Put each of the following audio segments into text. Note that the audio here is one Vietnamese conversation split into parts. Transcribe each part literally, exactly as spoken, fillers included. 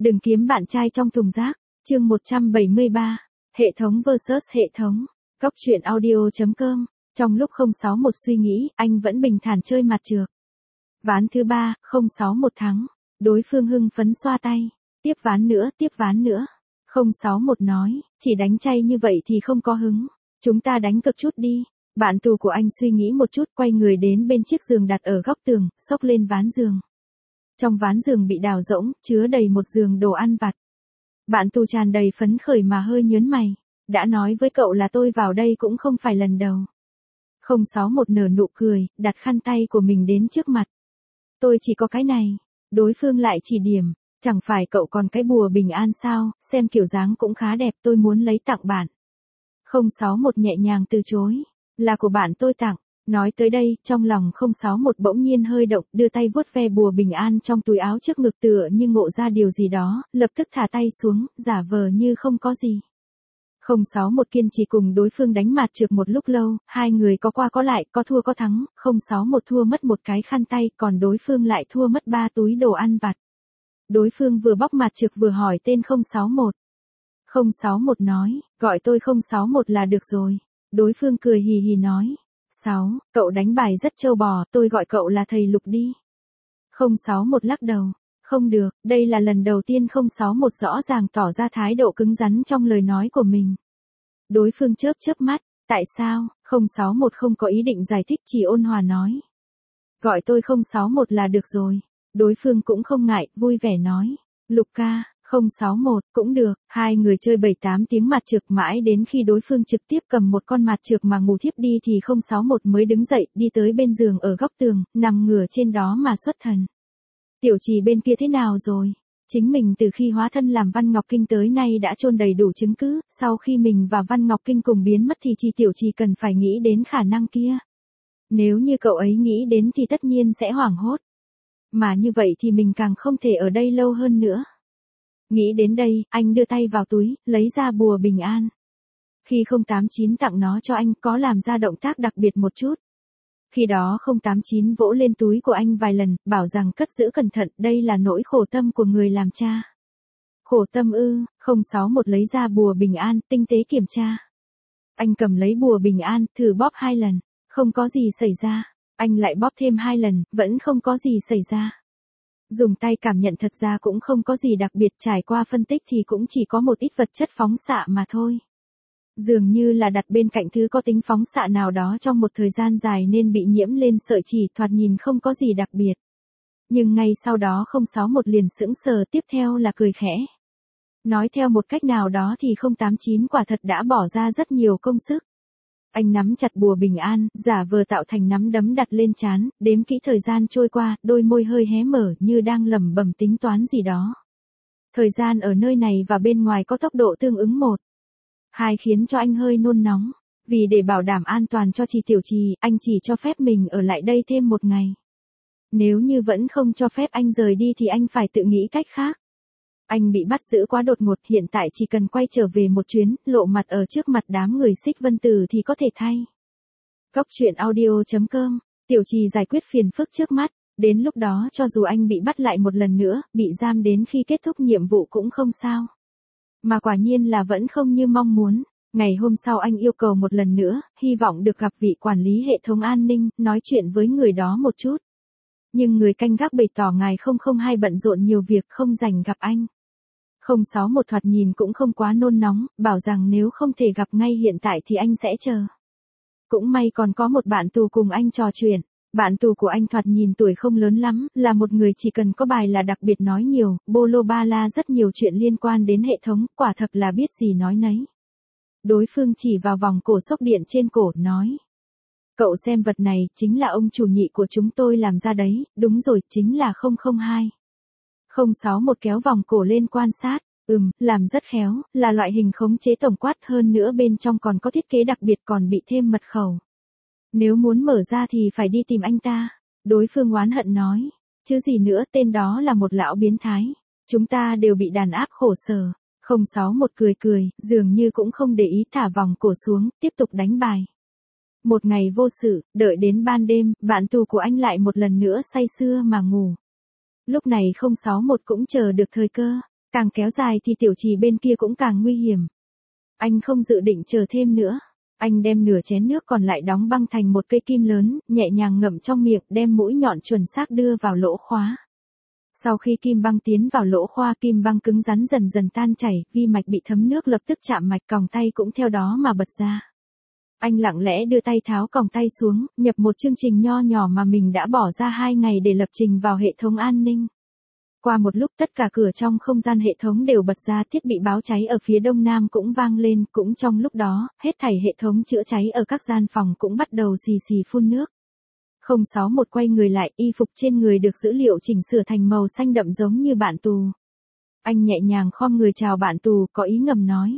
Đừng kiếm bạn trai trong thùng rác. Chương một trăm bảy mươi ba. Hệ thống versus hệ thống. Góc truyện audio chấm com. Trong lúc không sáu một suy nghĩ, anh vẫn bình thản chơi mặt trược. Ván thứ ba, không sáu một thắng. Đối phương hưng phấn xoa tay. Tiếp ván nữa, tiếp ván nữa. không sáu một nói, chỉ đánh chay như vậy thì không có hứng. Chúng ta đánh cực chút đi. Bạn tù của anh suy nghĩ một chút, quay người đến bên chiếc giường đặt ở góc tường, xốc lên ván giường. Trong ván giường bị đào rỗng, chứa đầy một giường đồ ăn vặt. Bạn tù tràn đầy phấn khởi mà hơi nhớn mày. Đã nói với cậu là tôi vào đây cũng không phải lần đầu. không sáu một nở nụ cười, đặt khăn tay của mình đến trước mặt. Tôi chỉ có cái này. Đối phương lại chỉ điểm. Chẳng phải cậu còn cái bùa bình an sao, xem kiểu dáng cũng khá đẹp, tôi muốn lấy tặng bạn. không sáu một nhẹ nhàng từ chối. Là của bạn tôi tặng. Nói tới đây, trong lòng không sáu một bỗng nhiên hơi động, đưa tay vuốt ve bùa bình an trong túi áo trước ngực tựa như ngộ ra điều gì đó, lập tức thả tay xuống, giả vờ như không có gì. không sáu một kiên trì cùng đối phương đánh mặt trược một lúc lâu, hai người có qua có lại, có thua có thắng, không sáu một thua mất một cái khăn tay, còn đối phương lại thua mất ba túi đồ ăn vặt. Đối phương vừa bóc mặt trược vừa hỏi tên không sáu một. không sáu một nói, gọi tôi không sáu một là được rồi. Đối phương cười hì hì nói. sáu, cậu đánh bài rất trâu bò, tôi gọi cậu là thầy Lục đi. không sáu một lắc đầu. Không được, đây là lần đầu tiên không sáu một rõ ràng tỏ ra thái độ cứng rắn trong lời nói của mình. Đối phương chớp chớp mắt, tại sao? không sáu một không có ý định giải thích, chỉ ôn hòa nói. Gọi tôi không sáu một là được rồi. Đối phương cũng không ngại, vui vẻ nói. Lục ca. không sáu một, cũng được, hai người chơi bảy tám tiếng mặt trược mãi đến khi đối phương trực tiếp cầm một con mặt trược mà ngủ thiếp đi thì không sáu một mới đứng dậy, đi tới bên giường ở góc tường, nằm ngửa trên đó mà xuất thần. Tiểu Trì bên kia thế nào rồi? Chính mình từ khi hóa thân làm Văn Ngọc Kinh tới nay đã chôn đầy đủ chứng cứ, sau khi mình và Văn Ngọc Kinh cùng biến mất thì chỉ Tiểu Trì cần phải nghĩ đến khả năng kia. Nếu như cậu ấy nghĩ đến thì tất nhiên sẽ hoảng hốt. Mà như vậy thì mình càng không thể ở đây lâu hơn nữa. Nghĩ đến đây, anh đưa tay vào túi, lấy ra bùa bình an. Khi không tám chín tặng nó cho anh, có làm ra động tác đặc biệt một chút. Khi đó không tám chín vỗ lên túi của anh vài lần, bảo rằng cất giữ cẩn thận, đây là nỗi khổ tâm của người làm cha. Khổ tâm ư? không sáu một lấy ra bùa bình an, tinh tế kiểm tra. Anh cầm lấy bùa bình an, thử bóp hai lần, không có gì xảy ra. Anh lại bóp thêm hai lần, vẫn không có gì xảy ra. Dùng tay cảm nhận thật ra cũng không có gì đặc biệt, trải qua phân tích thì cũng chỉ có một ít vật chất phóng xạ mà thôi. Dường như là đặt bên cạnh thứ có tính phóng xạ nào đó trong một thời gian dài nên bị nhiễm lên sợi chỉ, thoạt nhìn không có gì đặc biệt. Nhưng ngay sau đó không sáu một liền sững sờ, tiếp theo là cười khẽ. Nói theo một cách nào đó thì không tám chín quả thật đã bỏ ra rất nhiều công sức. Anh nắm chặt bùa bình an, giả vờ tạo thành nắm đấm đặt lên trán, đếm kỹ thời gian trôi qua, đôi môi hơi hé mở như đang lẩm bẩm tính toán gì đó. Thời gian ở nơi này và bên ngoài có tốc độ tương ứng một. Hai khiến cho anh hơi nôn nóng. Vì để bảo đảm an toàn cho chị Tiểu Trì, anh chỉ cho phép mình ở lại đây thêm một ngày. Nếu như vẫn không cho phép anh rời đi thì anh phải tự nghĩ cách khác. Anh bị bắt giữ quá đột ngột, hiện tại chỉ cần quay trở về một chuyến, lộ mặt ở trước mặt đám người Xích Vân Tử thì có thể thay. Góc truyện audio chấm com. Tiểu Trì giải quyết phiền phức trước mắt, đến lúc đó cho dù anh bị bắt lại một lần nữa, bị giam đến khi kết thúc nhiệm vụ cũng không sao. Mà quả nhiên là vẫn không như mong muốn. Ngày hôm sau anh yêu cầu một lần nữa, hy vọng được gặp vị quản lý hệ thống an ninh, nói chuyện với người đó một chút. Nhưng người canh gác bày tỏ ngài không không hai bận rộn nhiều việc không rảnh gặp anh. không sáu một thoạt nhìn cũng không quá nôn nóng, bảo rằng nếu không thể gặp ngay hiện tại thì anh sẽ chờ. Cũng may còn có một bạn tù cùng anh trò chuyện. Bạn tù của anh thoạt nhìn tuổi không lớn lắm, là một người chỉ cần có bài là đặc biệt nói nhiều, bô lô ba la rất nhiều chuyện liên quan đến hệ thống, quả thật là biết gì nói nấy. Đối phương chỉ vào vòng cổ sốc điện trên cổ, nói. Cậu xem vật này, chính là ông chủ nhị của chúng tôi làm ra đấy, đúng rồi, chính là không không hai. không sáu một kéo vòng cổ lên quan sát, ừm, làm rất khéo, là loại hình khống chế tổng quát, hơn nữa bên trong còn có thiết kế đặc biệt, còn bị thêm mật khẩu. Nếu muốn mở ra thì phải đi tìm anh ta. Đối phương oán hận nói. Chứ gì nữa, tên đó là một lão biến thái. Chúng ta đều bị đàn áp khổ sở. không sáu một cười cười, dường như cũng không để ý, thả vòng cổ xuống, tiếp tục đánh bài. Một ngày vô sự, đợi đến ban đêm, bạn tù của anh lại một lần nữa say sưa mà ngủ. Lúc này không sáu một cũng chờ được thời cơ. Càng kéo dài thì tiểu trì bên kia cũng càng nguy hiểm. Anh không dự định chờ thêm nữa. Anh đem nửa chén nước còn lại đóng băng thành một cây kim lớn, nhẹ nhàng ngậm trong miệng, đem mũi nhọn chuẩn xác đưa vào lỗ khóa. Sau khi kim băng tiến vào lỗ khoa, kim băng cứng rắn dần dần tan chảy, vi mạch bị thấm nước lập tức chạm mạch, còng tay cũng theo đó mà bật ra. Anh lặng lẽ đưa tay tháo còng tay xuống, nhập một chương trình nho nhỏ mà mình đã bỏ ra hai ngày để lập trình vào hệ thống an ninh. Qua một lúc tất cả cửa trong không gian hệ thống đều bật ra, thiết bị báo cháy ở phía đông nam cũng vang lên, cũng trong lúc đó, hết thảy hệ thống chữa cháy ở các gian phòng cũng bắt đầu xì xì phun nước. không sáu một quay người lại, y phục trên người được dữ liệu chỉnh sửa thành màu xanh đậm giống như bạn tù. Anh nhẹ nhàng khom người chào bạn tù, có ý ngầm nói.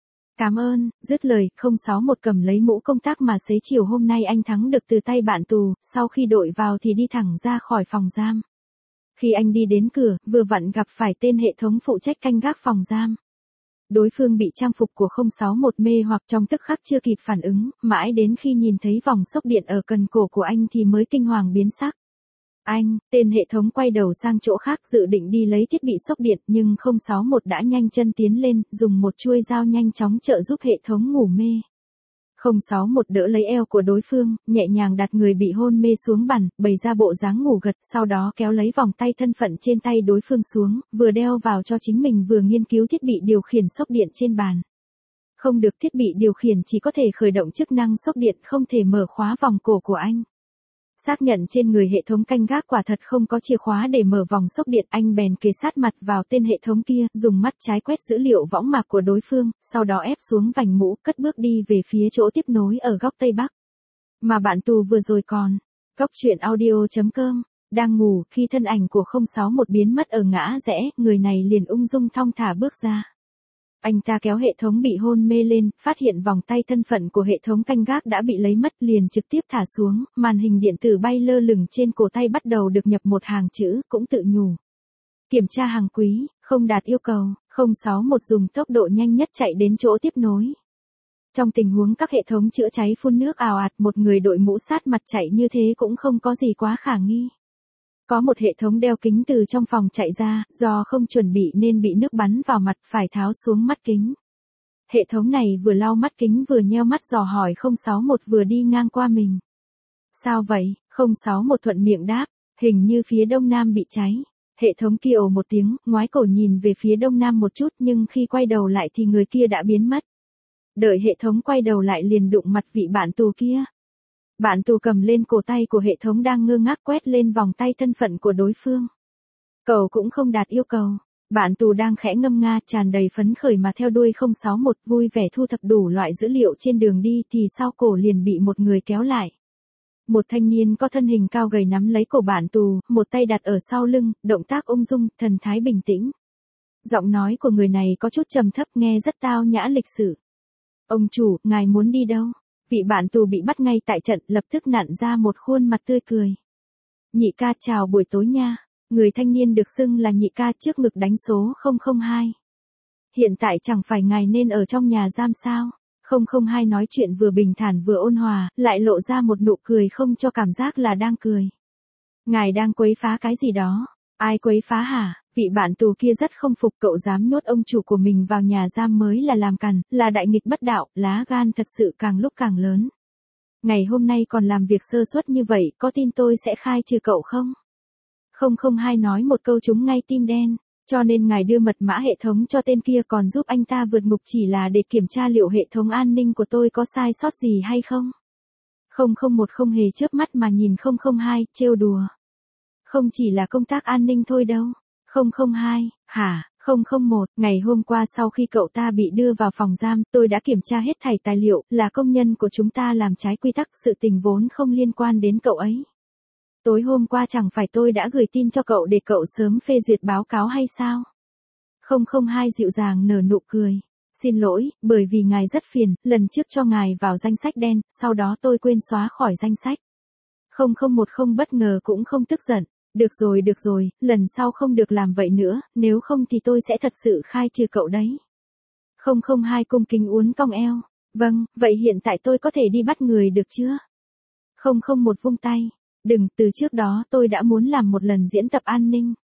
Cảm ơn, dứt lời, không sáu một cầm lấy mũ công tác mà xế chiều hôm nay anh thắng được từ tay bạn tù, sau khi đội vào thì đi thẳng ra khỏi phòng giam. Khi anh đi đến cửa, vừa vặn gặp phải tên hệ thống phụ trách canh gác phòng giam. Đối phương bị trang phục của không sáu một mê hoặc, trong tức khắc chưa kịp phản ứng, mãi đến khi nhìn thấy vòng xốc điện ở cần cổ của anh thì mới kinh hoàng biến sắc. Anh, tên hệ thống quay đầu sang chỗ khác dự định đi lấy thiết bị sốc điện, nhưng không sáu một đã nhanh chân tiến lên, dùng một chuôi dao nhanh chóng trợ giúp hệ thống ngủ mê. không sáu một đỡ lấy eo của đối phương, nhẹ nhàng đặt người bị hôn mê xuống bàn, bày ra bộ dáng ngủ gật, sau đó kéo lấy vòng tay thân phận trên tay đối phương xuống, vừa đeo vào cho chính mình vừa nghiên cứu thiết bị điều khiển sốc điện trên bàn. Không được, thiết bị điều khiển chỉ có thể khởi động chức năng sốc điện, không thể mở khóa vòng cổ của anh. Xác nhận trên người hệ thống canh gác quả thật không có chìa khóa để mở vòng sốc điện, anh bèn kề sát mặt vào tên hệ thống kia, dùng mắt trái quét dữ liệu võng mạc của đối phương, sau đó ép xuống vành mũ, cất bước đi về phía chỗ tiếp nối ở góc tây bắc. Mà bạn tù vừa rồi còn, góc truyện audio chấm com, đang ngủ, khi thân ảnh của không sáu một biến mất ở ngã rẽ, người này liền ung dung thong thả bước ra. Anh ta kéo hệ thống bị hôn mê lên, phát hiện vòng tay thân phận của hệ thống canh gác đã bị lấy mất, liền trực tiếp thả xuống, màn hình điện tử bay lơ lửng trên cổ tay bắt đầu được nhập một hàng chữ, cũng tự nhủ. Kiểm tra hàng quý, không đạt yêu cầu, không sáu một dùng tốc độ nhanh nhất chạy đến chỗ tiếp nối. Trong tình huống các hệ thống chữa cháy phun nước ào ạt, một người đội mũ sát mặt chạy như thế cũng không có gì quá khả nghi. Có một hệ thống đeo kính từ trong phòng chạy ra, do không chuẩn bị nên bị nước bắn vào mặt, phải tháo xuống mắt kính. Hệ thống này vừa lau mắt kính vừa nheo mắt dò hỏi không sáu một vừa đi ngang qua mình. Sao vậy? không sáu một thuận miệng đáp, hình như phía đông nam bị cháy. Hệ thống kia ồ một tiếng, ngoái cổ nhìn về phía đông nam một chút, nhưng khi quay đầu lại thì người kia đã biến mất. Đợi hệ thống quay đầu lại liền đụng mặt vị bạn tù kia. Bạn tù cầm lên cổ tay của hệ thống đang ngơ ngác quét lên vòng tay thân phận của đối phương. Cậu cũng không đạt yêu cầu. Bạn tù đang khẽ ngâm nga, tràn đầy phấn khởi mà theo đuôi không sáu một, vui vẻ thu thập đủ loại dữ liệu trên đường đi thì sau cổ liền bị một người kéo lại. Một thanh niên có thân hình cao gầy nắm lấy cổ bạn tù, một tay đặt ở sau lưng, động tác ung dung, thần thái bình tĩnh. Giọng nói của người này có chút trầm thấp, nghe rất tao nhã lịch sự. Ông chủ, ngài muốn đi đâu? Vị bạn tù bị bắt ngay tại trận, lập tức nặn ra một khuôn mặt tươi cười. Nhị ca chào buổi tối nha. Người thanh niên được xưng là nhị ca trước ngực đánh số không không hai. Hiện tại chẳng phải ngài nên ở trong nhà giam sao? không không hai nói chuyện vừa bình thản vừa ôn hòa, lại lộ ra một nụ cười không cho cảm giác là đang cười. Ngài đang quấy phá cái gì đó? Ai quấy phá hả? Vị bạn tù kia rất không phục, cậu dám nhốt ông chủ của mình vào nhà giam mới là làm cằn, là đại nghịch bất đạo, lá gan thật sự càng lúc càng lớn. Ngày hôm nay còn làm việc sơ suất như vậy, có tin tôi sẽ khai trừ cậu không? không không hai nói một câu trúng ngay tim đen, cho nên ngài đưa mật mã hệ thống cho tên kia còn giúp anh ta vượt ngục chỉ là để kiểm tra liệu hệ thống an ninh của tôi có sai sót gì hay không? không không một không hề chớp mắt mà nhìn không không hai, trêu đùa. Không chỉ là công tác an ninh thôi đâu. không không hai, hả? không không một, ngày hôm qua sau khi cậu ta bị đưa vào phòng giam, tôi đã kiểm tra hết thảy tài liệu, là công nhân của chúng ta làm trái quy tắc, sự tình vốn không liên quan đến cậu ấy. Tối hôm qua chẳng phải tôi đã gửi tin cho cậu để cậu sớm phê duyệt báo cáo hay sao? không không hai dịu dàng nở nụ cười. Xin lỗi, bởi vì ngài rất phiền, lần trước cho ngài vào danh sách đen, sau đó tôi quên xóa khỏi danh sách. không không một không bất ngờ cũng không tức giận. Được rồi được rồi, lần sau không được làm vậy nữa, nếu không thì tôi sẽ thật sự khai trừ cậu đấy. không không hai cung kính uốn cong eo. Vâng, vậy hiện tại tôi có thể đi bắt người được chưa? không không một vung tay. Đừng, từ trước đó tôi đã muốn làm một lần diễn tập an ninh.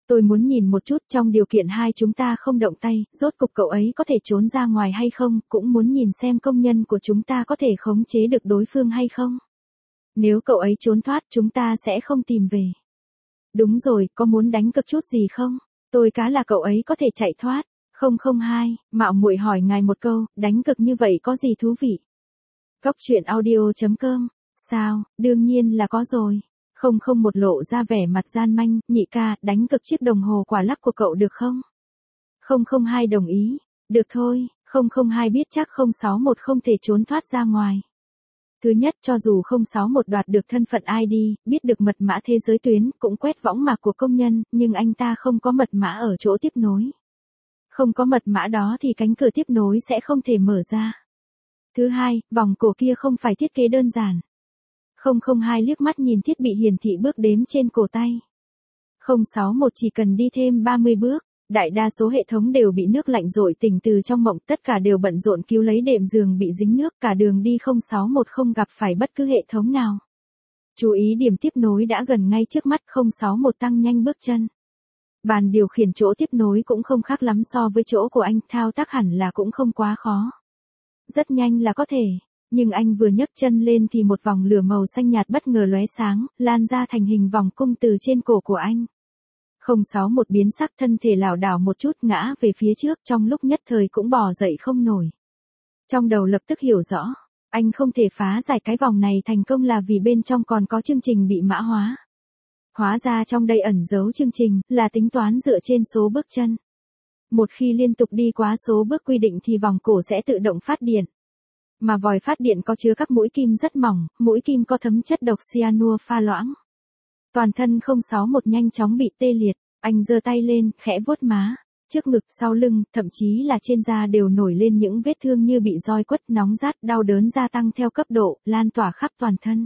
Tôi muốn nhìn một chút trong điều kiện hai chúng ta không động tay, rốt cục cậu ấy có thể trốn ra ngoài hay không, cũng muốn nhìn xem công nhân của chúng ta có thể khống chế được đối phương hay không. Nếu cậu ấy trốn thoát chúng ta sẽ không tìm về. Đúng rồi, có muốn đánh cược chút gì không? Tôi cá là cậu ấy có thể chạy thoát. không không hai, mạo muội hỏi ngài một câu, đánh cược như vậy có gì thú vị? Góc truyện audio.com, sao, đương nhiên là có rồi. Không không một lộ ra vẻ mặt gian manh, nhị ca, đánh cược chiếc đồng hồ quả lắc của cậu được không? không không hai đồng ý, được thôi, không không hai biết chắc không sáu một không thể trốn thoát ra ngoài. Thứ nhất, cho dù không sáu một đoạt được thân phận i đê, biết được mật mã thế giới tuyến, cũng quét võng mạc của công nhân, nhưng anh ta không có mật mã ở chỗ tiếp nối. Không có mật mã đó thì cánh cửa tiếp nối sẽ không thể mở ra. Thứ hai, vòng cổ kia không phải thiết kế đơn giản. không không hai liếc mắt nhìn thiết bị hiển thị bước đếm trên cổ tay. không sáu một chỉ cần đi thêm ba mươi bước. Đại đa số hệ thống đều bị nước lạnh dội tỉnh từ trong mộng, tất cả đều bận rộn cứu lấy đệm giường bị dính nước, cả đường đi không sáu một không gặp phải bất cứ hệ thống nào. Chú ý điểm tiếp nối đã gần ngay trước mắt, không sáu một tăng nhanh bước chân. Bàn điều khiển chỗ tiếp nối cũng không khác lắm so với chỗ của anh, thao tác hẳn là cũng không quá khó. Rất nhanh là có thể, nhưng anh vừa nhấc chân lên thì một vòng lửa màu xanh nhạt bất ngờ lóe sáng, lan ra thành hình vòng cung từ trên cổ của anh. không sáu một biến sắc, thân thể lảo đảo một chút ngã về phía trước, trong lúc nhất thời cũng bò dậy không nổi. Trong đầu lập tức hiểu rõ, anh không thể phá giải cái vòng này thành công là vì bên trong còn có chương trình bị mã hóa. Hóa ra trong đây ẩn giấu chương trình, là tính toán dựa trên số bước chân. Một khi liên tục đi quá số bước quy định thì vòng cổ sẽ tự động phát điện. Mà vòi phát điện có chứa các mũi kim rất mỏng, mũi kim có thấm chất độc cyanua pha loãng. Toàn thân không sáu một nhanh chóng bị tê liệt, anh giơ tay lên, khẽ vuốt má, trước ngực, sau lưng, thậm chí là trên da đều nổi lên những vết thương như bị roi quất, nóng rát, đau đớn gia tăng theo cấp độ, lan tỏa khắp toàn thân.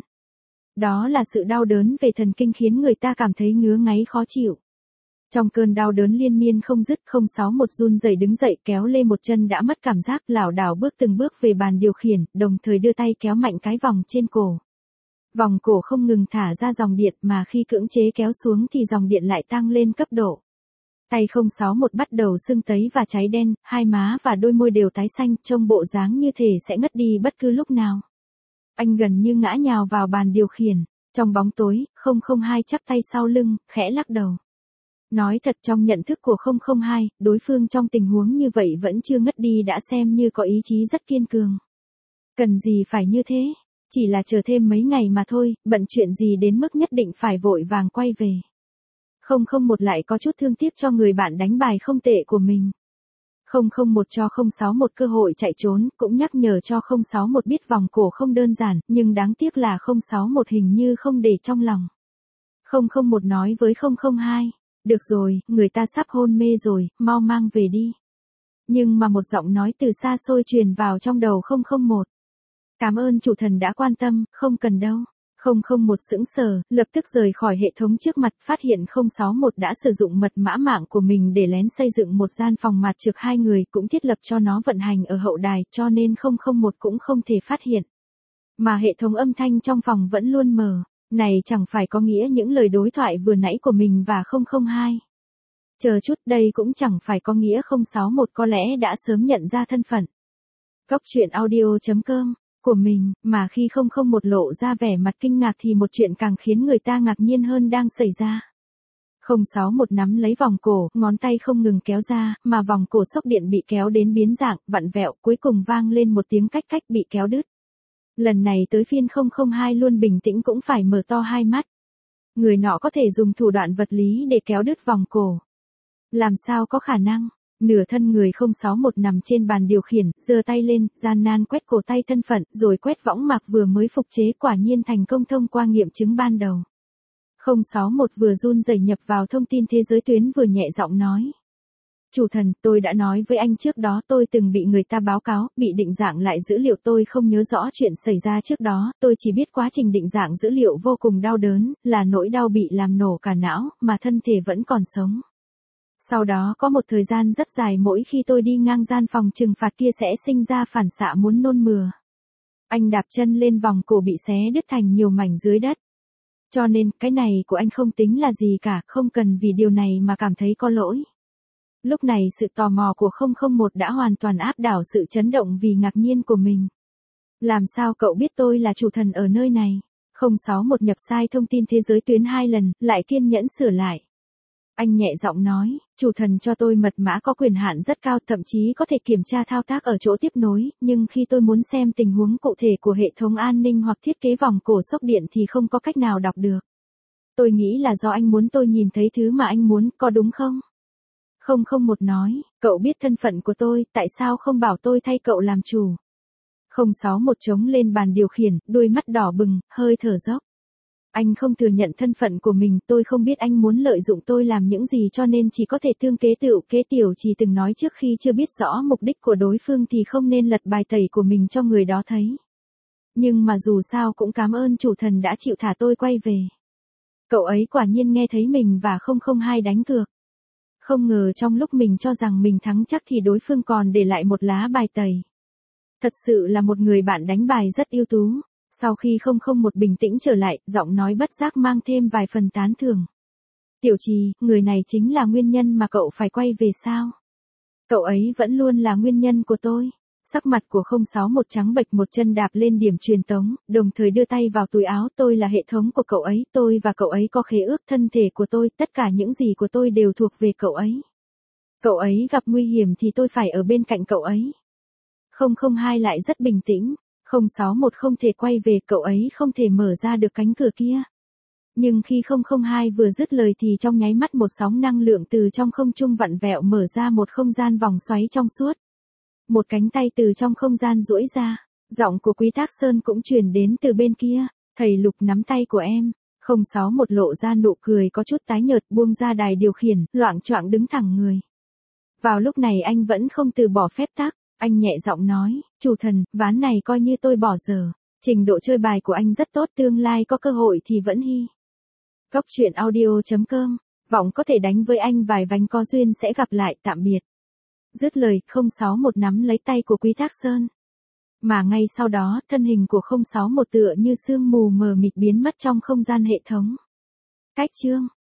Đó là sự đau đớn về thần kinh khiến người ta cảm thấy ngứa ngáy khó chịu. Trong cơn đau đớn liên miên không dứt, không sáu một run rẩy đứng dậy, kéo lê một chân đã mất cảm giác, lảo đảo bước từng bước về bàn điều khiển, đồng thời đưa tay kéo mạnh cái vòng trên cổ. Vòng cổ không ngừng thả ra dòng điện, mà khi cưỡng chế kéo xuống thì dòng điện lại tăng lên cấp độ. Tay không sáu một bắt đầu sưng tấy và cháy đen, hai má và đôi môi đều tái xanh, trông bộ dáng như thể sẽ ngất đi bất cứ lúc nào. Anh gần như ngã nhào vào bàn điều khiển. Trong bóng tối, không không hai chắp tay sau lưng, khẽ lắc đầu. Nói thật, trong nhận thức của không không hai, đối phương trong tình huống như vậy vẫn chưa ngất đi đã xem như có ý chí rất kiên cường. Cần gì phải như thế? Chỉ là chờ thêm mấy ngày mà thôi, bận chuyện gì đến mức nhất định phải vội vàng quay về. không không một lại có chút thương tiếc cho người bạn đánh bài không tệ của mình. không không một cho không sáu một cơ hội chạy trốn, cũng nhắc nhở cho không sáu một biết vòng cổ không đơn giản, nhưng đáng tiếc là không sáu một hình như không để trong lòng. không không một nói với không không hai, được rồi, người ta sắp hôn mê rồi, mau mang về đi. Nhưng mà một giọng nói từ xa xôi truyền vào trong đầu không không một. Cảm ơn chủ thần đã quan tâm, không cần đâu. không không một sững sờ, lập tức rời khỏi hệ thống trước mặt, phát hiện không sáu một đã sử dụng mật mã mạng của mình để lén xây dựng một gian phòng mặt trực hai người, cũng thiết lập cho nó vận hành ở hậu đài, cho nên không không một cũng không thể phát hiện. Mà hệ thống âm thanh trong phòng vẫn luôn mở, này chẳng phải có nghĩa những lời đối thoại vừa nãy của mình và không không hai. Chờ chút, đây cũng chẳng phải có nghĩa không sáu một có lẽ đã sớm nhận ra thân phận. Góc truyện audio.com của mình, mà khi không không một lộ ra vẻ mặt kinh ngạc thì một chuyện càng khiến người ta ngạc nhiên hơn đang xảy ra. không sáu một nắm lấy vòng cổ, ngón tay không ngừng kéo ra, mà vòng cổ sốc điện bị kéo đến biến dạng, vặn vẹo, cuối cùng vang lên một tiếng cách cách bị kéo đứt. Lần này tới phiên không không hai luôn bình tĩnh cũng phải mở to hai mắt. Người nọ có thể dùng thủ đoạn vật lý để kéo đứt vòng cổ. Làm sao có khả năng? Nửa thân người không sáu một nằm trên bàn điều khiển, giơ tay lên, gian nan quét cổ tay thân phận, rồi quét võng mạc vừa mới phục chế, quả nhiên thành công thông qua nghiệm chứng ban đầu. không sáu một vừa run rẩy nhập vào thông tin thế giới tuyến vừa nhẹ giọng nói. Chủ thần, tôi đã nói với anh trước đó tôi từng bị người ta báo cáo, bị định dạng lại dữ liệu, tôi không nhớ rõ chuyện xảy ra trước đó, tôi chỉ biết quá trình định dạng dữ liệu vô cùng đau đớn, là nỗi đau bị làm nổ cả não, mà thân thể vẫn còn sống. Sau đó có một thời gian rất dài mỗi khi tôi đi ngang gian phòng trừng phạt kia sẽ sinh ra phản xạ muốn nôn mửa. Anh đạp chân lên vòng cổ bị xé đứt thành nhiều mảnh dưới đất. Cho nên, cái này của anh không tính là gì cả, không cần vì điều này mà cảm thấy có lỗi. Lúc này sự tò mò của không không một đã hoàn toàn áp đảo sự chấn động vì ngạc nhiên của mình. Làm sao cậu biết tôi là chủ thần ở nơi này? không sáu một nhập sai thông tin thế giới tuyến hai lần, lại kiên nhẫn sửa lại. Anh nhẹ giọng nói, chủ thần cho tôi mật mã có quyền hạn rất cao, thậm chí có thể kiểm tra thao tác ở chỗ tiếp nối, nhưng khi tôi muốn xem tình huống cụ thể của hệ thống an ninh hoặc thiết kế vòng cổ sốc điện thì không có cách nào đọc được. Tôi nghĩ là do anh muốn tôi nhìn thấy thứ mà anh muốn, có đúng không? không không một nói, cậu biết thân phận của tôi, tại sao không bảo tôi thay cậu làm chủ? không sáu một chống lên bàn điều khiển, đôi mắt đỏ bừng, hơi thở dốc. Anh không thừa nhận thân phận của mình, tôi không biết anh muốn lợi dụng tôi làm những gì cho nên chỉ có thể tương kế tựu kế. Tiểu Trì từng nói trước khi chưa biết rõ mục đích của đối phương thì không nên lật bài tẩy của mình cho người đó thấy. Nhưng mà dù sao cũng cảm ơn chủ thần đã chịu thả tôi quay về. Cậu ấy quả nhiên nghe thấy mình và không không hai đánh cược. Không ngờ trong lúc mình cho rằng mình thắng chắc thì đối phương còn để lại một lá bài tẩy. Thật sự là một người bạn đánh bài rất ưu tú. Sau khi không không một bình tĩnh trở lại, giọng nói bất giác mang thêm vài phần tán thưởng. Tiểu Trì, người này chính là nguyên nhân mà cậu phải quay về sao? Cậu ấy vẫn luôn là nguyên nhân của tôi. Sắc mặt của không sáu một trắng bệch, một chân đạp lên điểm truyền tống, đồng thời đưa tay vào túi áo. Tôi là hệ thống của cậu ấy, tôi và cậu ấy có khế ước, thân thể của tôi, tất cả những gì của tôi đều thuộc về cậu ấy. Cậu ấy gặp nguy hiểm thì tôi phải ở bên cạnh cậu ấy. không không hai lại rất bình tĩnh. không sáu một không thể quay về, cậu ấy không thể mở ra được cánh cửa kia. Nhưng khi không không hai vừa dứt lời thì trong nháy mắt một sóng năng lượng từ trong không trung vặn vẹo mở ra một không gian vòng xoáy trong suốt. Một cánh tay từ trong không gian duỗi ra, giọng của Quý Thác Sơn cũng truyền đến từ bên kia, thầy Lục nắm tay của em. không sáu một lộ ra nụ cười có chút tái nhợt, buông ra đài điều khiển, loạng choạng đứng thẳng người. Vào lúc này anh vẫn không từ bỏ phép tắc. Anh nhẹ giọng nói, chủ thần, ván này coi như tôi bỏ dở. Trình độ chơi bài của anh rất tốt, tương lai có cơ hội thì vẫn hy. Góc truyện audio chấm com, vọng có thể đánh với anh vài ván, có duyên sẽ gặp lại, tạm biệt. Dứt lời, không sáu một nắm lấy tay của Quý Thác Sơn. Mà ngay sau đó, thân hình của không sáu một tựa như sương mù mờ mịt biến mất trong không gian hệ thống. Cách chương